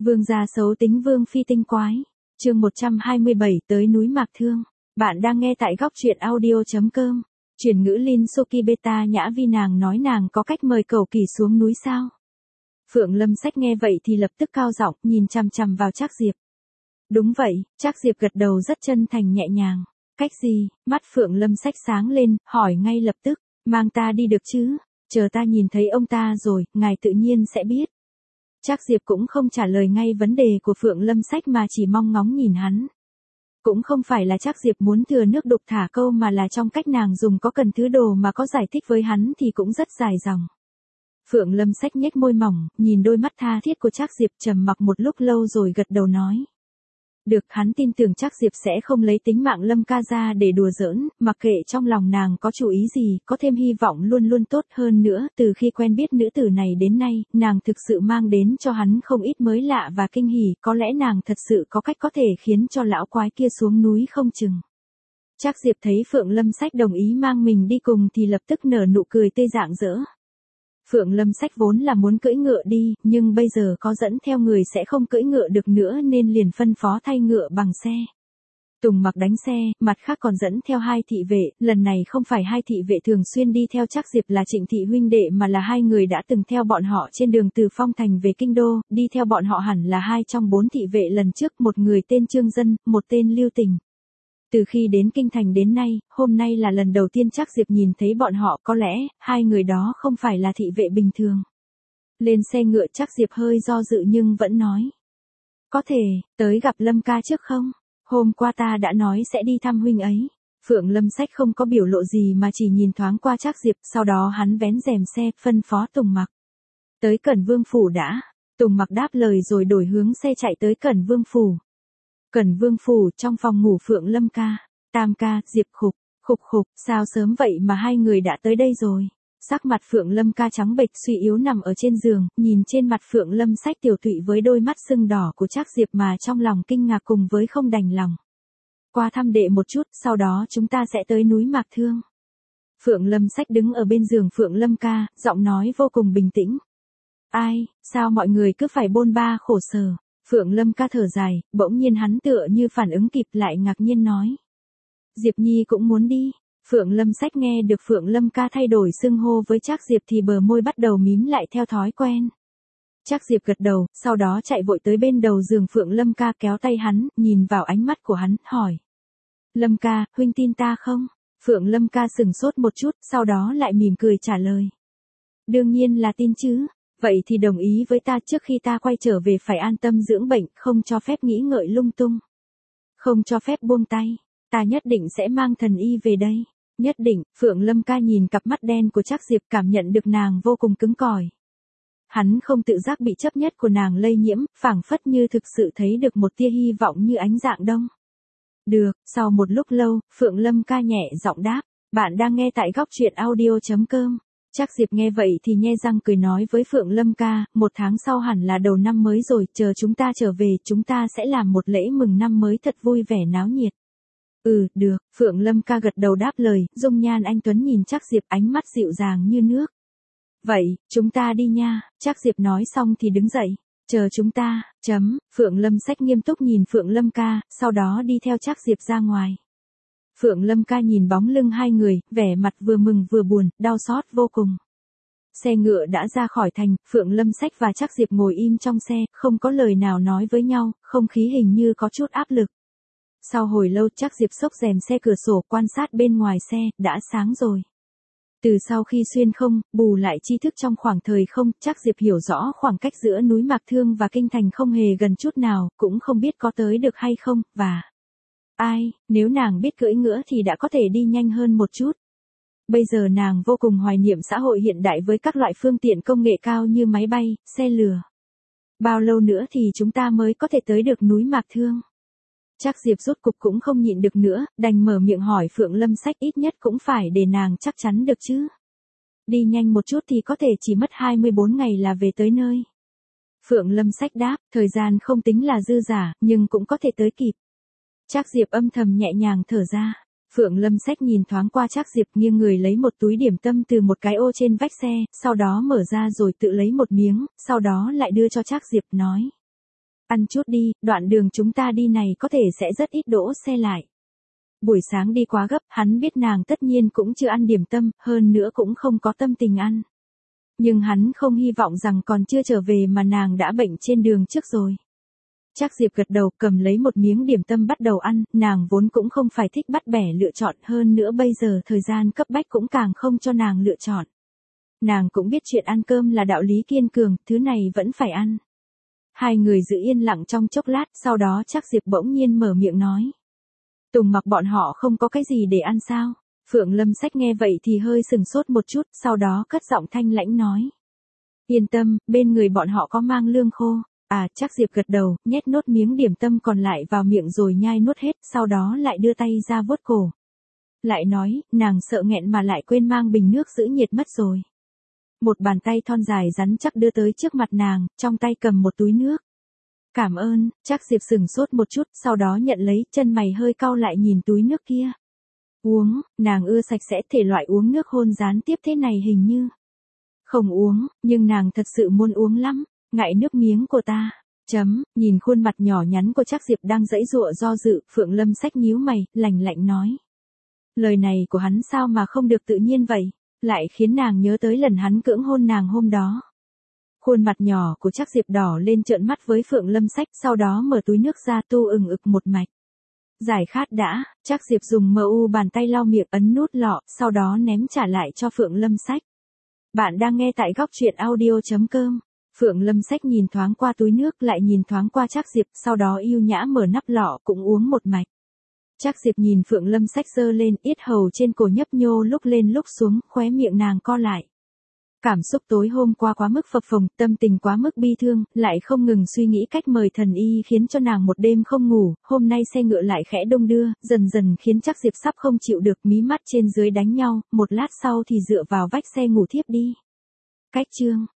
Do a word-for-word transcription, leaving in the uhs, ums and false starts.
Vương gia xấu tính vương phi tinh quái. Chương một trăm hai mươi bảy tới núi Mạc Thương. Bạn đang nghe tại góc truyện audio.com. Chuyển ngữ Linh Soki Beta Nhã Vi nàng nói nàng có cách mời cầu kỳ xuống núi sao? Phượng Lâm Sách nghe vậy thì lập tức cao giọng nhìn chằm chằm vào Trác Diệp. Đúng vậy, Trác Diệp gật đầu rất chân thành nhẹ nhàng. Cách gì? Mắt Phượng Lâm Sách sáng lên, hỏi ngay lập tức, mang ta đi được chứ? Chờ ta nhìn thấy ông ta rồi, ngài tự nhiên sẽ biết. Trác Diệp cũng không trả lời ngay vấn đề của Phượng Lâm Sách mà chỉ mong ngóng nhìn hắn. Cũng không phải là Trác Diệp muốn thừa nước đục thả câu mà là trong cách nàng dùng có cần thứ đồ mà có giải thích với hắn thì cũng rất dài dòng. Phượng Lâm Sách nhếch môi mỏng, nhìn đôi mắt tha thiết của Trác Diệp trầm mặc một lúc lâu rồi gật đầu nói. Được, hắn tin tưởng Trác Diệp sẽ không lấy tính mạng Lâm ca ra để đùa giỡn, mặc kệ trong lòng nàng có chủ ý gì, có thêm hy vọng luôn luôn tốt hơn nữa. Từ khi quen biết nữ tử này đến nay, nàng thực sự mang đến cho hắn không ít mới lạ và kinh hỉ, có lẽ nàng thật sự có cách có thể khiến cho lão quái kia xuống núi không chừng. Trác Diệp thấy Phượng Lâm Sách đồng ý mang mình đi cùng thì lập tức nở nụ cười tươi rạng rỡ. Phượng Lâm Sách vốn là muốn cưỡi ngựa đi, nhưng bây giờ có dẫn theo người sẽ không cưỡi ngựa được nữa nên liền phân phó thay ngựa bằng xe. Tùng Mặc đánh xe, mặt khác còn dẫn theo hai thị vệ, lần này không phải hai thị vệ thường xuyên đi theo Trác Diệp là Trịnh thị huynh đệ mà là hai người đã từng theo bọn họ trên đường từ Phong Thành về Kinh Đô, đi theo bọn họ hẳn là hai trong bốn thị vệ lần trước, một người tên Trương Dân, một tên Lưu Tình. Từ khi đến Kinh Thành đến nay, hôm nay là lần đầu tiên Trác Diệp nhìn thấy bọn họ, có lẽ, hai người đó không phải là thị vệ bình thường. Lên xe ngựa Trác Diệp hơi do dự nhưng vẫn nói. Có thể, tới gặp Lâm ca trước không? Hôm qua ta đã nói sẽ đi thăm huynh ấy. Phượng Lâm Sách không có biểu lộ gì mà chỉ nhìn thoáng qua Trác Diệp, sau đó hắn vén rèm xe, phân phó Tùng Mặc. Tới Cẩn Vương Phủ đã. Tùng Mặc đáp lời rồi đổi hướng xe chạy tới Cẩn Vương Phủ. Cẩn Vương Phủ, trong phòng ngủ Phượng Lâm ca, Tam ca, Diệp khục, khục khục, sao sớm vậy mà hai người đã tới đây rồi. Sắc mặt Phượng Lâm ca trắng bệch suy yếu nằm ở trên giường, nhìn trên mặt Phượng Lâm Sách tiểu tụy với đôi mắt sưng đỏ của Trác Diệp mà trong lòng kinh ngạc cùng với không đành lòng. Qua thăm đệ một chút, sau đó chúng ta sẽ tới núi Mạc Thương. Phượng Lâm Sách đứng ở bên giường Phượng Lâm ca, giọng nói vô cùng bình tĩnh. Ai, sao mọi người cứ phải bôn ba khổ sở. Phượng Lâm ca thở dài, bỗng nhiên hắn tựa như phản ứng kịp lại ngạc nhiên nói. Diệp Nhi cũng muốn đi. Phượng Lâm Sách nghe được Phượng Lâm ca thay đổi xưng hô với Trác Diệp thì bờ môi bắt đầu mím lại theo thói quen. Trác Diệp gật đầu, sau đó chạy vội tới bên đầu giường Phượng Lâm ca kéo tay hắn, nhìn vào ánh mắt của hắn, hỏi. Lâm ca, huynh tin ta không? Phượng Lâm ca sừng sốt một chút, sau đó lại mỉm cười trả lời. Đương nhiên là tin chứ. Vậy thì đồng ý với ta, trước khi ta quay trở về phải an tâm dưỡng bệnh, không cho phép nghĩ ngợi lung tung. Không cho phép buông tay, ta nhất định sẽ mang thần y về đây. Nhất định. Phượng Lâm ca nhìn cặp mắt đen của Trác Diệp, cảm nhận được nàng vô cùng cứng cỏi. Hắn không tự giác bị chấp nhất của nàng lây nhiễm, phảng phất như thực sự thấy được một tia hy vọng như ánh dạng đông. Được, sau một lúc lâu, Phượng Lâm ca nhẹ giọng đáp, bạn đang nghe tại góc truyện audio.com. Trác Diệp nghe vậy thì nhe răng cười nói với Phượng Lâm ca, một tháng sau hẳn là đầu năm mới rồi, chờ chúng ta trở về, chúng ta sẽ làm một lễ mừng năm mới thật vui vẻ náo nhiệt. Ừ, được, Phượng Lâm ca gật đầu đáp lời, dung nhan anh tuấn nhìn Trác Diệp, ánh mắt dịu dàng như nước. Vậy, chúng ta đi nha. Trác Diệp nói xong thì đứng dậy, chờ chúng ta, chấm. Phượng Lâm Sách nghiêm túc nhìn Phượng Lâm ca, sau đó đi theo Trác Diệp ra ngoài. Phượng Lâm ca nhìn bóng lưng hai người, vẻ mặt vừa mừng vừa buồn, đau xót vô cùng. Xe ngựa đã ra khỏi thành, Phượng Lâm Sách và Trác Diệp ngồi im trong xe, không có lời nào nói với nhau, không khí hình như có chút áp lực. Sau hồi lâu Trác Diệp xốc rèm xe cửa sổ quan sát bên ngoài xe, đã sáng rồi. Từ sau khi xuyên không, bù lại tri thức trong khoảng thời không, Trác Diệp hiểu rõ khoảng cách giữa núi Mạc Thương và Kinh Thành không hề gần chút nào, cũng không biết có tới được hay không, và... Ai, nếu nàng biết cưỡi ngựa thì đã có thể đi nhanh hơn một chút. Bây giờ nàng vô cùng hoài niệm xã hội hiện đại với các loại phương tiện công nghệ cao như máy bay, xe lửa. Bao lâu nữa thì chúng ta mới có thể tới được núi Mạc Thương? Trác Diệp rốt cục cũng không nhịn được nữa, đành mở miệng hỏi Phượng Lâm Sách, ít nhất cũng phải để nàng chắc chắn được chứ. Đi nhanh một chút thì có thể chỉ mất hai mươi bốn ngày là về tới nơi. Phượng Lâm Sách đáp, thời gian không tính là dư giả, nhưng cũng có thể tới kịp. Trác Diệp âm thầm nhẹ nhàng thở ra. Phượng Lâm Sách nhìn thoáng qua Trác Diệp, nghiêng người lấy một túi điểm tâm từ một cái ô trên vách xe, sau đó mở ra rồi tự lấy một miếng, sau đó lại đưa cho Trác Diệp, nói. Ăn chút đi, đoạn đường chúng ta đi này có thể sẽ rất ít đỗ xe lại. Buổi sáng đi quá gấp, hắn biết nàng tất nhiên cũng chưa ăn điểm tâm, hơn nữa cũng không có tâm tình ăn. Nhưng hắn không hy vọng rằng còn chưa trở về mà nàng đã bệnh trên đường trước rồi. Trác Diệp gật đầu, cầm lấy một miếng điểm tâm bắt đầu ăn, nàng vốn cũng không phải thích bắt bẻ lựa chọn, hơn nữa bây giờ thời gian cấp bách cũng càng không cho nàng lựa chọn. Nàng cũng biết chuyện ăn cơm là đạo lý kiên cường, thứ này vẫn phải ăn. Hai người giữ yên lặng trong chốc lát, sau đó Trác Diệp bỗng nhiên mở miệng nói. Tùng Mặc bọn họ không có cái gì để ăn sao? Phượng Lâm Sách nghe vậy thì hơi sừng sốt một chút, sau đó cất giọng thanh lãnh nói. Yên tâm, bên người bọn họ có mang lương khô. À, Trác Diệp gật đầu, nhét nốt miếng điểm tâm còn lại vào miệng rồi nhai nuốt hết, sau đó lại đưa tay ra vuốt cổ. Lại nói, nàng sợ nghẹn mà lại quên mang bình nước giữ nhiệt mất rồi. Một bàn tay thon dài rắn chắc đưa tới trước mặt nàng, trong tay cầm một túi nước. Cảm ơn, Trác Diệp sừng sốt một chút, sau đó nhận lấy, chân mày hơi cau lại nhìn túi nước kia. Uống, nàng ưa sạch sẽ, thể loại uống nước hôn gián tiếp thế này hình như. Không uống, nhưng nàng thật sự muốn uống lắm, ngại nước miếng của ta. Chấm, nhìn khuôn mặt nhỏ nhắn của Trác Diệp đang giãy giụa do dự, Phượng Lâm Sách nhíu mày, lạnh lạnh nói. Lời này của hắn sao mà không được tự nhiên vậy, lại khiến nàng nhớ tới lần hắn cưỡng hôn nàng hôm đó. Khuôn mặt nhỏ của Trác Diệp đỏ lên trợn mắt với Phượng Lâm Sách, sau đó mở túi nước ra tu ừng ực một mạch. Giải khát đã, Trác Diệp dùng mờ u bàn tay lau miệng ấn nút lọ, sau đó ném trả lại cho Phượng Lâm Sách. Bạn đang nghe tại góc truyện audio chấm com. Phượng Lâm Sách nhìn thoáng qua túi nước lại nhìn thoáng qua Trác Diệp, sau đó yêu nhã mở nắp lọ cũng uống một mạch. Trác Diệp nhìn Phượng Lâm Sách giơ lên, yết hầu trên cổ nhấp nhô lúc lên lúc xuống, khóe miệng nàng co lại. Cảm xúc tối hôm qua quá mức phập phồng, tâm tình quá mức bi thương, lại không ngừng suy nghĩ cách mời thần y khiến cho nàng một đêm không ngủ, hôm nay xe ngựa lại khẽ đông đưa, dần dần khiến Trác Diệp sắp không chịu được, mí mắt trên dưới đánh nhau, một lát sau thì dựa vào vách xe ngủ thiếp đi. Cách chương